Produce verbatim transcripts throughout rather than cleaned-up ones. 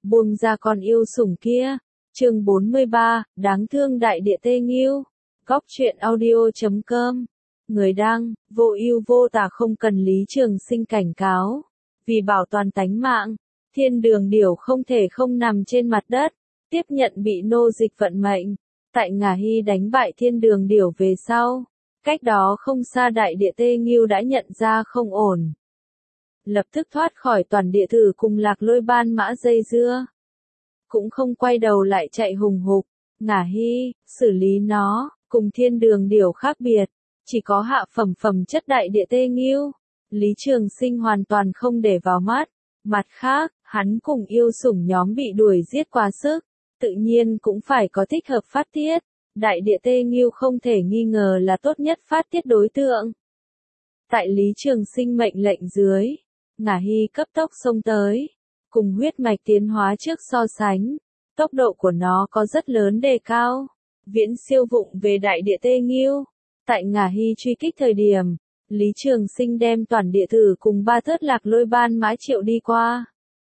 buông ra con yêu sủng kia. Chương bốn mươi ba, đáng thương đại địa tê nghiêu. Góc truyện audio chấm com. Người đăng, vô ưu vô tà không cần Lý Trường Sinh cảnh cáo. Vì bảo toàn tánh mạng, thiên đường điểu không thể không nằm trên mặt đất, tiếp nhận bị nô dịch vận mệnh. Tại Ngả Hy đánh bại thiên đường điểu về sau, cách đó không xa đại địa tê nghiêu đã nhận ra không ổn. Lập tức thoát khỏi toàn địa thử cùng lạc lôi ban mã dây dưa. Cũng không quay đầu lại chạy hùng hục. Ngả Hy, xử lý nó, cùng thiên đường điểu khác biệt. Chỉ có hạ phẩm phẩm chất đại địa tê nghiêu. Lý Trường Sinh hoàn toàn không để vào mắt. Mặt khác, hắn cùng yêu sủng nhóm bị đuổi giết quá sức. Tự nhiên cũng phải có thích hợp phát tiết. Đại địa tê nghiêu không thể nghi ngờ là tốt nhất phát tiết đối tượng. Tại Lý Trường Sinh mệnh lệnh dưới, Ngả Hy cấp tốc xông tới. Cùng huyết mạch tiến hóa trước so sánh, tốc độ của nó có rất lớn đề cao. Viễn siêu vụng về đại địa tê nghiêu. Tại Ngả Hy truy kích thời điểm, Lý Trường Sinh đem toàn địa thử cùng ba thớt lạc lôi ban mã triệu đi qua.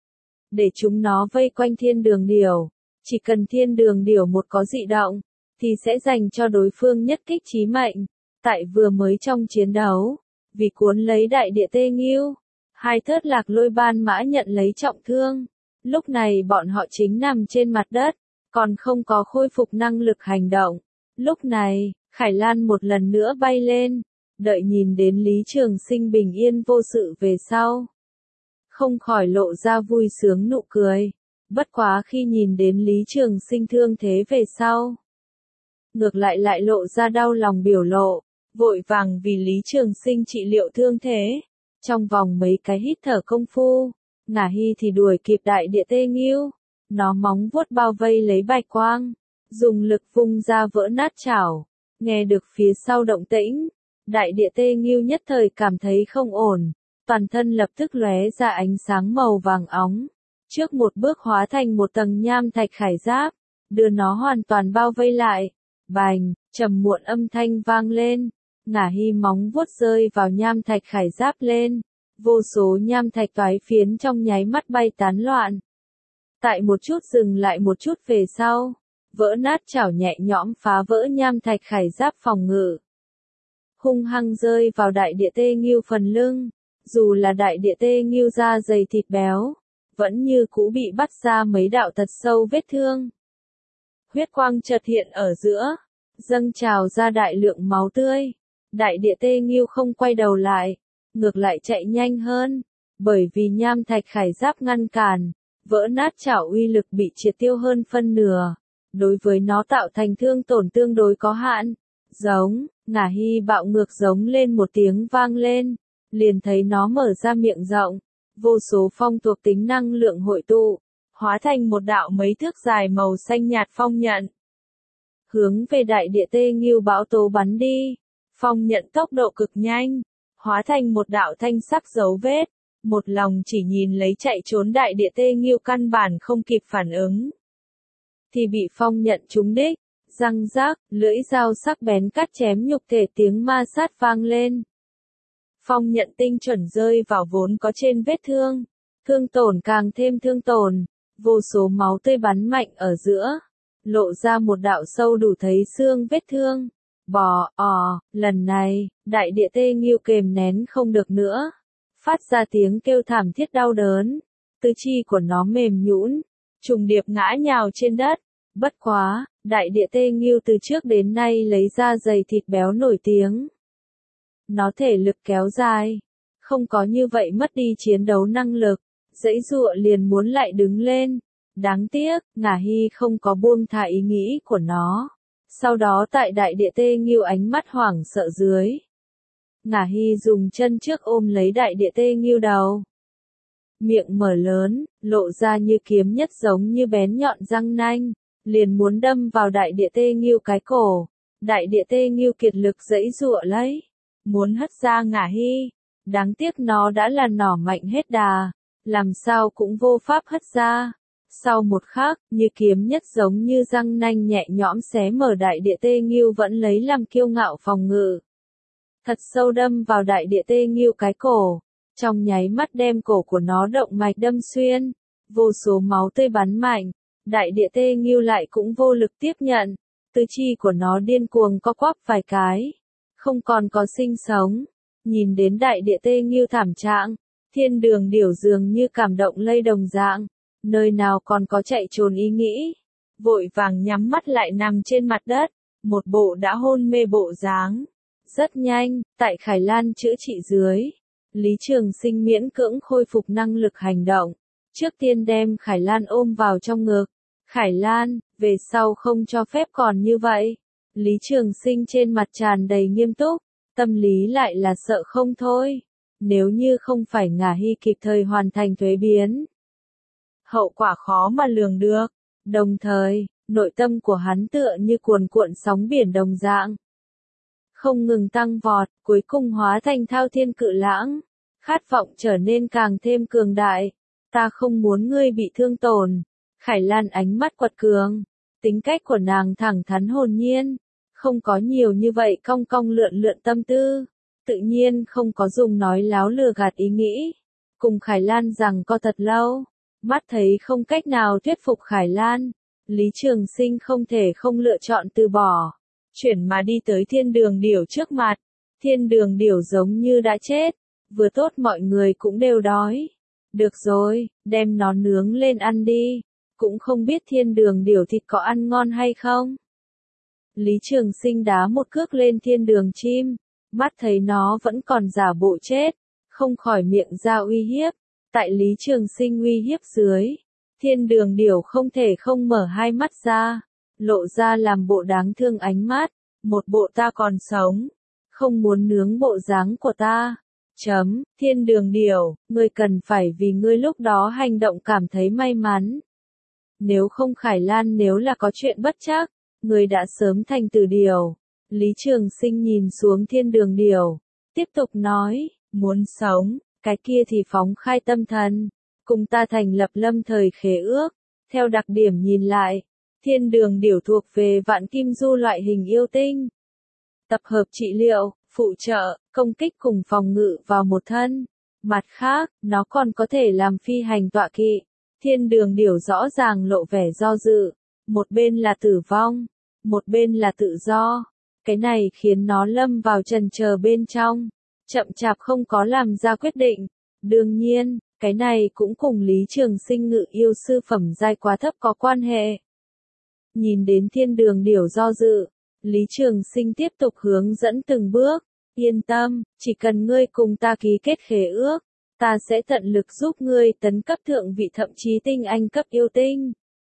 Để chúng nó vây quanh thiên đường điểu. Chỉ cần thiên đường điểu một có dị động, thì sẽ dành cho đối phương nhất kích chí mệnh. Tại vừa mới trong chiến đấu, vì cuốn lấy đại địa tê nghiêu, hai thớt lạc lôi ban mã nhận lấy trọng thương. Lúc này bọn họ chính nằm trên mặt đất, còn không có khôi phục năng lực hành động. Lúc này, Khải Lan một lần nữa bay lên, đợi nhìn đến Lý Trường Sinh bình yên vô sự về sau. Không khỏi lộ ra vui sướng nụ cười. Bất quá khi nhìn đến Lý Trường Sinh thương thế về sau, ngược lại lại lộ ra đau lòng biểu lộ, vội vàng vì Lý Trường Sinh trị liệu thương thế. Trong vòng mấy cái hít thở công phu, Ngả Hy thì đuổi kịp đại địa tê nghiêu. Nó móng vuốt bao vây lấy bạch quang, dùng lực vung ra vỡ nát chảo. Nghe được phía sau động tĩnh, đại địa tê nghiêu nhất thời cảm thấy không ổn, toàn thân lập tức lóe ra ánh sáng màu vàng óng. Trước một bước hóa thành một tầng nham thạch khải giáp, đưa nó hoàn toàn bao vây lại. Bành, trầm muộn âm thanh vang lên. Ngả Hy móng vuốt rơi vào nham thạch khải giáp lên. Vô số nham thạch toái phiến trong nháy mắt bay tán loạn. Tại một chút dừng lại một chút về sau, vỡ nát chảo nhẹ nhõm phá vỡ nham thạch khải giáp phòng ngự. Hung hăng rơi vào đại địa tê nghiêu phần lưng. Dù là đại địa tê nghiêu da dày thịt béo, vẫn như cũ bị bắt ra mấy đạo thật sâu vết thương. Huyết quang chợt hiện ở giữa, dâng trào ra đại lượng máu tươi. Đại địa tê nghiêu không quay đầu lại, ngược lại chạy nhanh hơn, bởi vì nham thạch khải giáp ngăn cản, vỡ nát chảo uy lực bị triệt tiêu hơn phân nửa. Đối với nó tạo thành thương tổn tương đối có hạn. Giống, Ngả Hy bạo ngược giống lên một tiếng vang lên, liền thấy nó mở ra miệng rộng. Vô số phong thuộc tính năng lượng hội tụ, hóa thành một đạo mấy thước dài màu xanh nhạt phong nhận. Hướng về đại địa tê nghiêu bão tố bắn đi. Phong nhận tốc độ cực nhanh, hóa thành một đạo thanh sắc dấu vết. Một lòng chỉ nhìn lấy chạy trốn đại địa tê nghiêu căn bản không kịp phản ứng. Thì bị phong nhận trúng đích, răng rác, lưỡi dao sắc bén cắt chém nhục thể tiếng ma sát vang lên. Phong nhận tinh chuẩn rơi vào vốn có trên vết thương. Thương tổn càng thêm thương tổn. Vô số máu tươi bắn mạnh ở giữa. Lộ ra một đạo sâu đủ thấy xương vết thương. Bò, ò, lần này, đại địa tê nghiêu kềm nén không được nữa. Phát ra tiếng kêu thảm thiết đau đớn. Tứ chi của nó mềm nhũn, trùng điệp ngã nhào trên đất. Bất quá, đại địa tê nghiêu từ trước đến nay lấy da dày thịt béo nổi tiếng. Nó thể lực kéo dài, không có như vậy mất đi chiến đấu năng lực, giãy giụa liền muốn lại đứng lên. Đáng tiếc, Ngả Hy không có buông thả ý nghĩ của nó. Sau đó tại đại địa tê nghiêu ánh mắt hoảng sợ dưới, Ngả Hy dùng chân trước ôm lấy đại địa tê nghiêu đầu. Miệng mở lớn, lộ ra như kiếm nhất giống như bén nhọn răng nanh, liền muốn đâm vào đại địa tê nghiêu cái cổ. Đại địa tê nghiêu kiệt lực giãy giụa lấy, muốn hất ra Ngả Hy. Đáng tiếc nó đã là nỏ mạnh hết đà, làm sao cũng vô pháp hất ra. Sau một khắc, như kiếm nhất giống như răng nanh nhẹ nhõm xé mở đại địa tê nghiêu vẫn lấy làm kiêu ngạo phòng ngự. Thật sâu đâm vào đại địa tê nghiêu cái cổ, trong nháy mắt đem cổ của nó động mạch đâm xuyên. Vô số máu tươi bắn mạnh, đại địa tê nghiêu lại cũng vô lực tiếp nhận, tứ chi của nó điên cuồng co quắp vài cái, không còn có sinh sống. Nhìn đến đại địa tê nghiêu thảm trạng, thiên đường điểu dường như cảm động lây đồng dạng, nơi nào còn có chạy trốn ý nghĩ, vội vàng nhắm mắt lại nằm trên mặt đất, một bộ đã hôn mê bộ dáng. Rất nhanh, tại Khải Lan chữa trị dưới, Lý Trường Sinh miễn cưỡng khôi phục năng lực hành động, trước tiên đem Khải Lan ôm vào trong ngực. Khải Lan, về sau không cho phép còn như vậy. Lý Trường Sinh trên mặt tràn đầy nghiêm túc, tâm lý lại là sợ không thôi. Nếu như không phải Ngả Hy kịp thời hoàn thành thuế biến, hậu quả khó mà lường được. Đồng thời, nội tâm của hắn tựa như cuồn cuộn sóng biển đồng dạng, không ngừng tăng vọt, cuối cùng hóa thành thao thiên cự lãng, khát vọng trở nên càng thêm cường đại. Ta không muốn ngươi bị thương tổn. Khải Lan ánh mắt quật cường, tính cách của nàng thẳng thắn hồn nhiên, không có nhiều như vậy cong cong lượn lượn tâm tư, tự nhiên không có dùng nói láo lừa gạt ý nghĩ. Cùng Khải Lan rằng co thật lâu, mắt thấy không cách nào thuyết phục Khải Lan, Lý Trường Sinh không thể không lựa chọn từ bỏ, chuyển mà đi tới thiên đường điểu trước mặt. Thiên đường điểu giống như đã chết, vừa tốt mọi người cũng đều đói. Được rồi, đem nó nướng lên ăn đi, cũng không biết thiên đường điểu thịt có ăn ngon hay không. Lý Trường Sinh đá một cước lên thiên đường chim, mắt thấy nó vẫn còn giả bộ chết, không khỏi miệng ra uy hiếp. Tại Lý Trường Sinh uy hiếp dưới, thiên đường điểu không thể không mở hai mắt ra, lộ ra làm bộ đáng thương ánh mắt, một bộ ta còn sống, không muốn nướng bộ dáng của ta. Chấm, thiên đường điểu, ngươi cần phải vì ngươi lúc đó hành động cảm thấy may mắn. Nếu không Khải Lan nếu là có chuyện bất trắc, ngươi đã sớm thành tử điểu. Lý Trường Sinh nhìn xuống thiên đường điểu, tiếp tục nói, muốn sống, cái kia thì phóng khai tâm thần, cùng ta thành lập lâm thời khế ước. Theo đặc điểm nhìn lại, thiên đường điểu thuộc về vạn kim du loại hình yêu tinh. Tập hợp trị liệu, phụ trợ, công kích cùng phòng ngự vào một thân. Mặt khác, nó còn có thể làm phi hành tọa kỵ. Thiên đường điểu rõ ràng lộ vẻ do dự. Một bên là tử vong, một bên là tự do. Cái này khiến nó lâm vào chần chờ bên trong, chậm chạp không có làm ra quyết định. Đương nhiên, cái này cũng cùng Lý Trường Sinh ngự yêu sư phẩm giai quá thấp có quan hệ. Nhìn đến thiên đường điểu do dự, Lý Trường Sinh tiếp tục hướng dẫn từng bước. Yên tâm, chỉ cần ngươi cùng ta ký kết khế ước, ta sẽ tận lực giúp ngươi tấn cấp thượng vị thậm chí tinh anh cấp yêu tinh.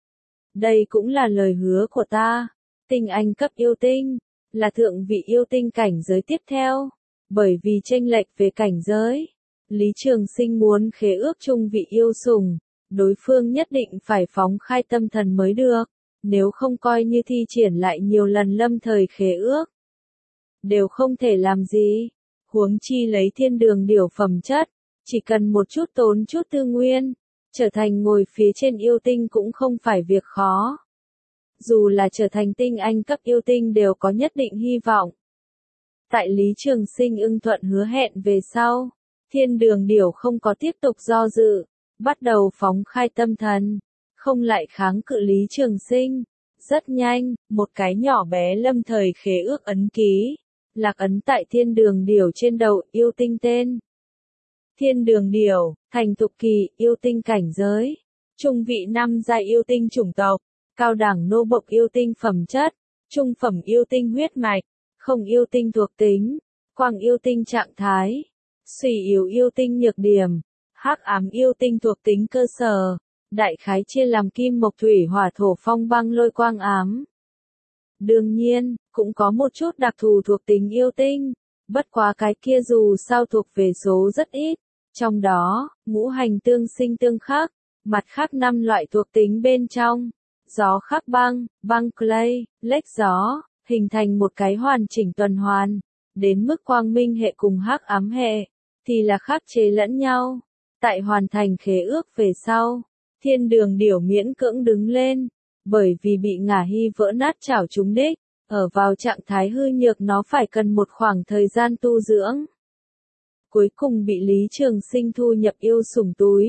Đây cũng là lời hứa của ta. Tinh anh cấp yêu tinh là thượng vị yêu tinh cảnh giới tiếp theo. Bởi vì chênh lệch về cảnh giới, Lý Trường Sinh muốn khế ước chung vị yêu sủng, đối phương nhất định phải phóng khai tâm thần mới được, nếu không coi như thi triển lại nhiều lần lâm thời khế ước, đều không thể làm gì. Huống chi lấy thiên đường điểu phẩm chất, chỉ cần một chút tốn chút tư nguyên, trở thành ngồi phía trên yêu tinh cũng không phải việc khó. Dù là trở thành tinh anh cấp yêu tinh đều có nhất định hy vọng. Tại Lý Trường Sinh ưng thuận hứa hẹn về sau, thiên đường điểu không có tiếp tục do dự, bắt đầu phóng khai tâm thần, không lại kháng cự Lý Trường Sinh. Rất nhanh, một cái nhỏ bé lâm thời khế ước ấn ký, lạc ấn tại thiên đường điểu trên đầu yêu tinh tên. Thiên đường điểu, thành thục kỳ, yêu tinh cảnh giới, trung vị năm giai yêu tinh chủng tộc, cao đẳng nô bộc yêu tinh phẩm chất, trung phẩm yêu tinh huyết mạch, không yêu tinh thuộc tính, quang yêu tinh trạng thái, suy yếu yêu tinh nhược điểm, hắc ám yêu tinh thuộc tính cơ sở, đại khái chia làm kim mộc thủy hỏa thổ phong băng lôi quang ám. Đương nhiên, cũng có một chút đặc thù thuộc tính yêu tinh, bất quá cái kia dù sao thuộc về số rất ít, trong đó, ngũ hành tương sinh tương khắc, mặt khác năm loại thuộc tính bên trong, gió khắc băng, băng clay, lếch gió, hình thành một cái hoàn chỉnh tuần hoàn, đến mức quang minh hệ cùng hắc ám hệ, thì là khắc chế lẫn nhau. Tại hoàn thành khế ước về sau, thiên đường điểu miễn cưỡng đứng lên, bởi vì bị Ngả Hy vỡ nát chảo trúng đích, ở vào trạng thái hư nhược nó phải cần một khoảng thời gian tu dưỡng. Cuối cùng bị Lý Trường Sinh thu nhập yêu sủng túi.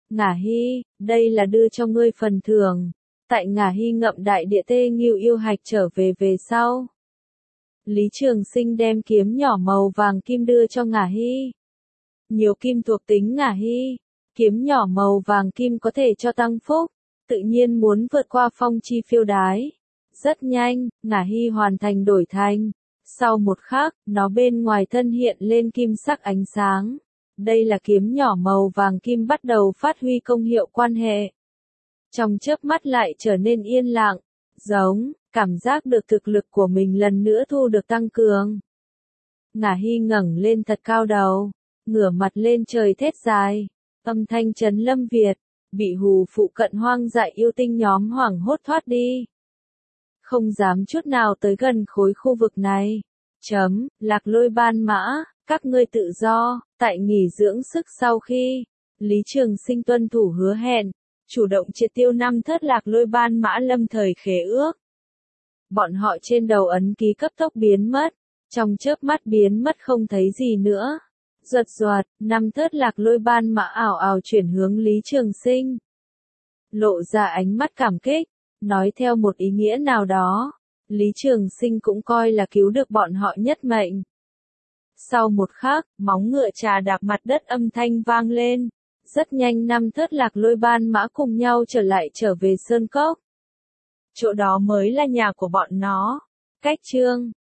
Ngả Hy, đây là đưa cho ngươi phần thưởng. Tại Ngả Hy ngậm đại địa tê nghiêu yêu hạch trở về về sau. Lý Trường Sinh đem kiếm nhỏ màu vàng kim đưa cho Ngả Hy. Nhiều kim thuộc tính Ngả Hy, kiếm nhỏ màu vàng kim có thể cho tăng phúc, tự nhiên muốn vượt qua phong chi phiêu đái. Rất nhanh, Ngả Hy hoàn thành đổi thành. Sau một khắc, nó bên ngoài thân hiện lên kim sắc ánh sáng. Đây là kiếm nhỏ màu vàng kim bắt đầu phát huy công hiệu quan hệ. Trong chớp mắt lại trở nên yên lặng, giống, cảm giác được thực lực của mình lần nữa thu được tăng cường. Ngả Hy ngẩng lên thật cao đầu, ngửa mặt lên trời thét dài, âm thanh chấn lâm Việt, bị hù phụ cận hoang dại yêu tinh nhóm hoảng hốt thoát đi. Không dám chút nào tới gần khối khu vực này. Chấm, Lạc Lôi ban mã, các ngươi tự do, tại nghỉ dưỡng sức sau khi, Lý Trường Sinh tuân thủ hứa hẹn, chủ động triệt tiêu năm thất Lạc Lôi ban mã lâm thời khế ước. Bọn họ trên đầu ấn ký cấp tốc biến mất, trong chớp mắt biến mất không thấy gì nữa. Ruột ruột, năm thất Lạc Lôi ban mã ảo ảo chuyển hướng Lý Trường Sinh. Lộ ra ánh mắt cảm kích, nói theo một ý nghĩa nào đó, Lý Trường Sinh cũng coi là cứu được bọn họ nhất mệnh. Sau một khắc, móng ngựa trà đạp mặt đất âm thanh vang lên. Rất nhanh năm thất Lạc Lôi ban mã cùng nhau trở lại trở về Sơn Cốc. Chỗ đó mới là nhà của bọn nó. Cách chương